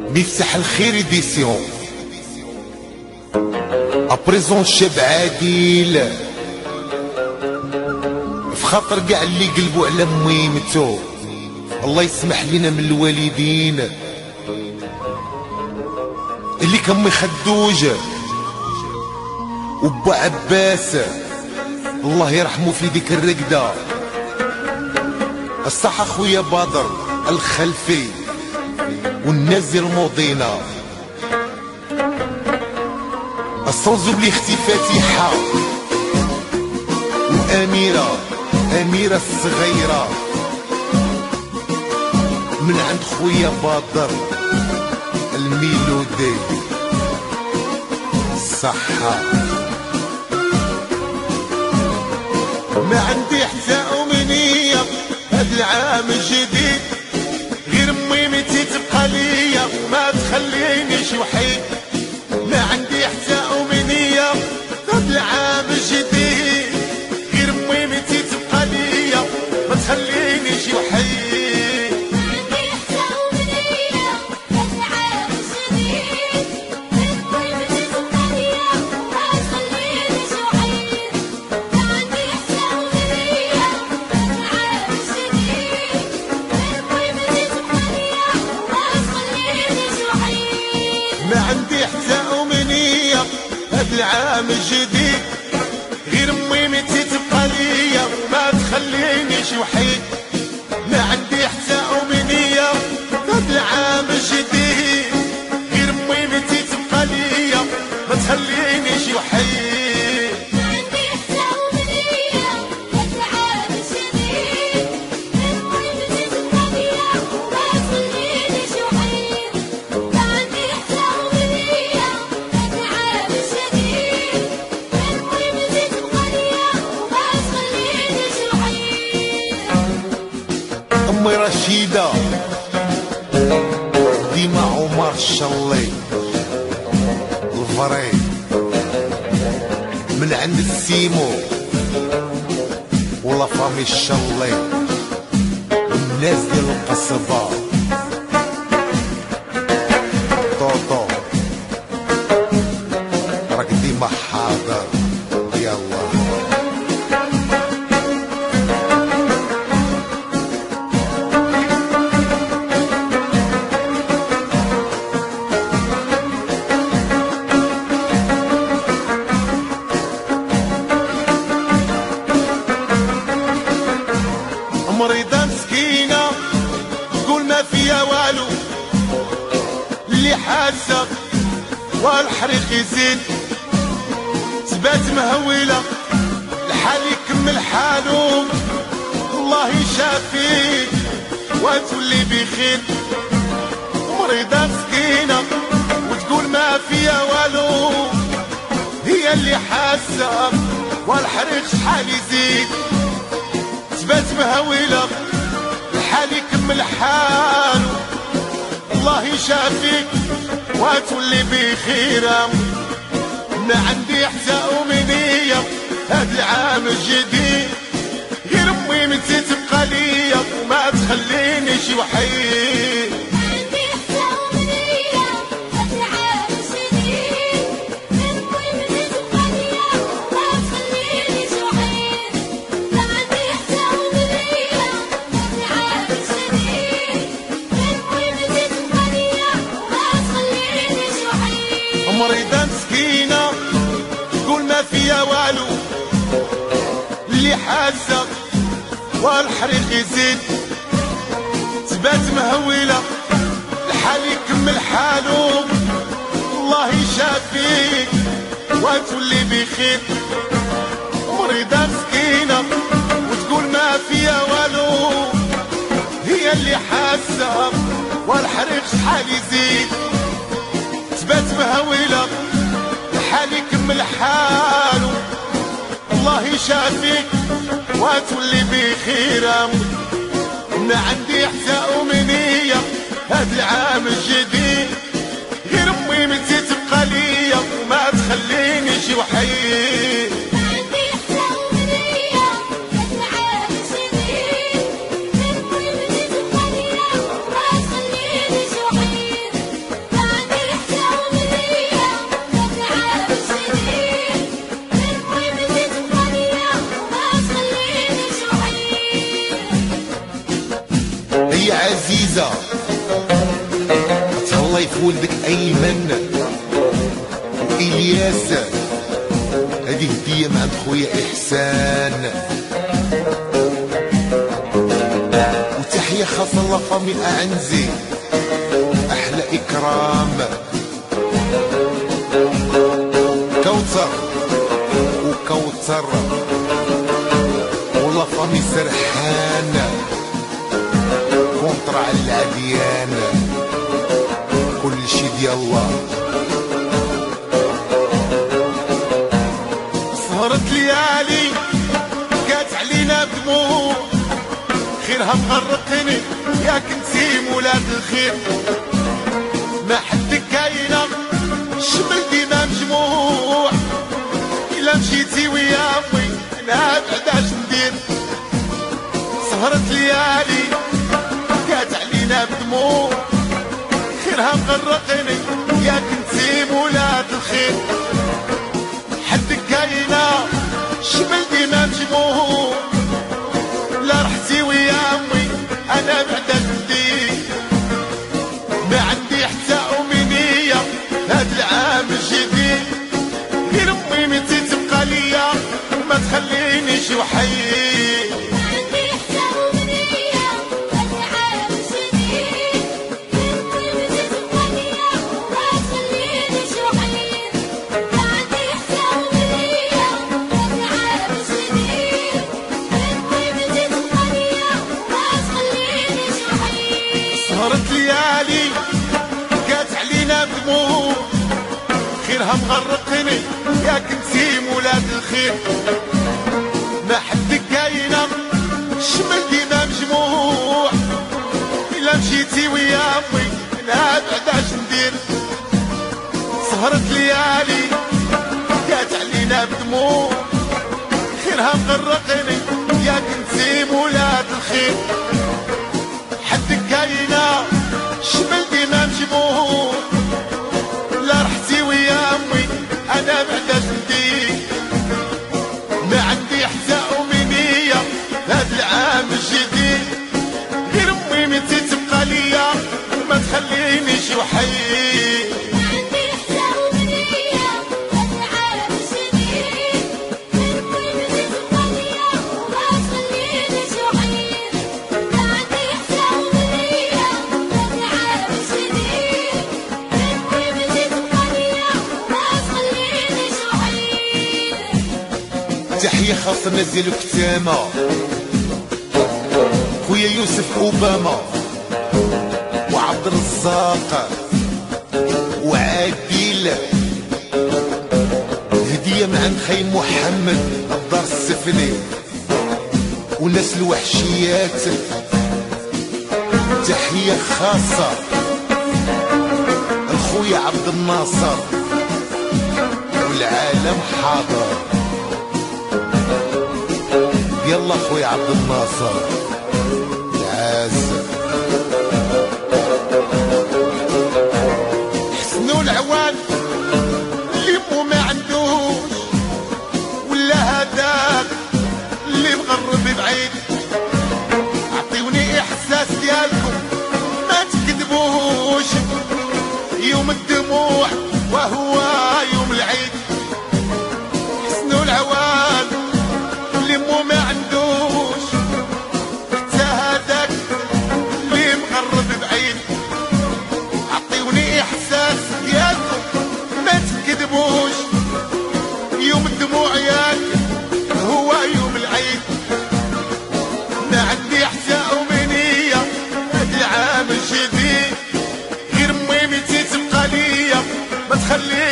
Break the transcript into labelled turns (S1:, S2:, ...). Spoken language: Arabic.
S1: مفتاح الخير إديسيون أبريزون شاب عادل في خاطر كاع اللي قلبوا على ميمتو، الله يسمح لنا من الوالدين اللي كان مي خدوج وبا عباس الله يرحمه في ديك الرقدة. الصح اخويا بدر الخلفي والناس ديال المدينة، الصنزوب لي اختي فاتحة وأميرة الصغيرة من عند خويا بدر الميلودي الصحة. ما عندي حتى أمنية هاد العام الجديد غير ميمتي تبقى ليا ما تخلينيش وحيد. ما عندي حتى أمنية هاد العام الجديد غير ميمتي تبقى ليا ما تخلينيش وحيد. ما عندي حتى أمنية هاد العام الجديد غير ميمتي تبقى ليا ما تخلينيش وحيد. ما عندي حتى أمنية هاد العام الجديد غير ميمتي تبقى ليا ما تخلينيش وحيد. أمي رشيدة ديما عمر الشلي الفري من عند السيمو ولا فامي الشلي الناس ديال القصبة طوطو راك ديما حاضر يلا. مريضة مسكينة تقول ما فيها والو، اللي حاسة والحريق يزيد تبات مهولة الحال يكمل حالو الله يشافيك وتولي بخير. مريضة مسكينة وتقول ما فيها والو، هي اللي حاسة والحريق شحال يزيد تبات مهولة الحال يكمل حالو الله يشافيك وتولي بخيرة. ما عندي حتى أمنية هاد العام الجديد غير ميمتي تبقى ليا وما تخلينيش وحيد. مريضة مسكينة تقول ما فيها والو، اللي حاسة والحريق يزيد تبات مهولة الحال يكمل حالو الله يشافيك وتولي بخير. مريضة مسكينة وتقول ما فيها والو، هي اللي حاسة والحريق شحال يزيد تبات مهولة الحال يكمل حالو الله يشافيك وتولي بخيرة. ما عندي حتى أمنية هاد العام الجديد غير ميمتي تبقى ليا وما تخلينيش وحيد. تحية عزيزة تهلاي في ولدك أيمن وإلياس، هذه هدية من عند خويا إحسان. وتحية خاصة لافامي أعنزي، أحلى إكرام، كوثر وكوثر ولا فامي سرحان، كونترا على العديان، كل شي ديال الله. سهرت ليالي كات علينا بدموع، خيرها مغرقني ياك نسيم ولاد الخير، ما حد كاينه الشمل ديما مجموع، إلا مشيتي ويا أمي أنا بعد اش ندير. سهرت ليالي كات علينا بدموع، خيرها مغرقني ياك نسيم ولاد الخير، حد كاينه الشمل ديما مجموع، لا رحتي ويا أمي أنا بعد اش ندير. ما عندي حتى أمنية هاد العام الجديد، غير امي متي تبقى ليا ما تخلينيش وحيد.
S2: ما عندي حتى أمنية هاد العام الجديد، غير امي متي تبقى ليا ما تخلينيش وحيد. ما عندي حتى أمنية هاد العام الجديد، غير امي متي تبقى ليا ما تخلينيش وحيد.
S1: سهرت ليالي كات علينا بدموع، خيرها مغرقني ياك نسيم ولاد الخير، ما حد كاينه الشمل ديما مجموع، إلا مشيتي ويا أمي أنا بعد اش ندير. سهرت ليالي كات علينا بدموع، خيرها مغرقني ياك نسيم ولاد الخير، حد كاينه الشمل ديما مجموع، لا رحتي ويا أمي أنا بعد اش ندير. ما عندي حتى أمنية هاد العام الجديد، غير أمي متي تبقى ليا ما تخلينيش وحيد.
S2: ما عندي حتى أمنية هاد العام الجديد، غير امي متي تبقى ليا ما تخلينيش وحيد. ما عندي حتى أمنية هاد العام الجديد، غير امي متي تبقى ليا ما تخلينيش وحيد.
S1: تحية خاصة نزيل كتامة، خويا يوسف أوباما وعبد الرزاق وعادل، هدية من عند خي محمد الدار السفلي والناس الوحشيات. تحية خاصة الخويا عبد الناصر والعالم حاضر. يلا خويا عبد الناصر العز. حسنوا العوان اللي مو ما عندوش، ولا هداك اللي مغرب بعيد، اعطيوني احساس ديالكم ما تكذبوش، يوم الدموع وهو يوم العيد. حسنوا العوان اللي مو ما عندوش، حتى هداك اللي مغرب بعيد، اعطيوني احساس ديالكم ما تكذبوش، يوم الدموع ياك هو يوم العيد. ما عندي حتى أمنية هاد العام الجديد، غير امي متي تبقى ليا ما تخلي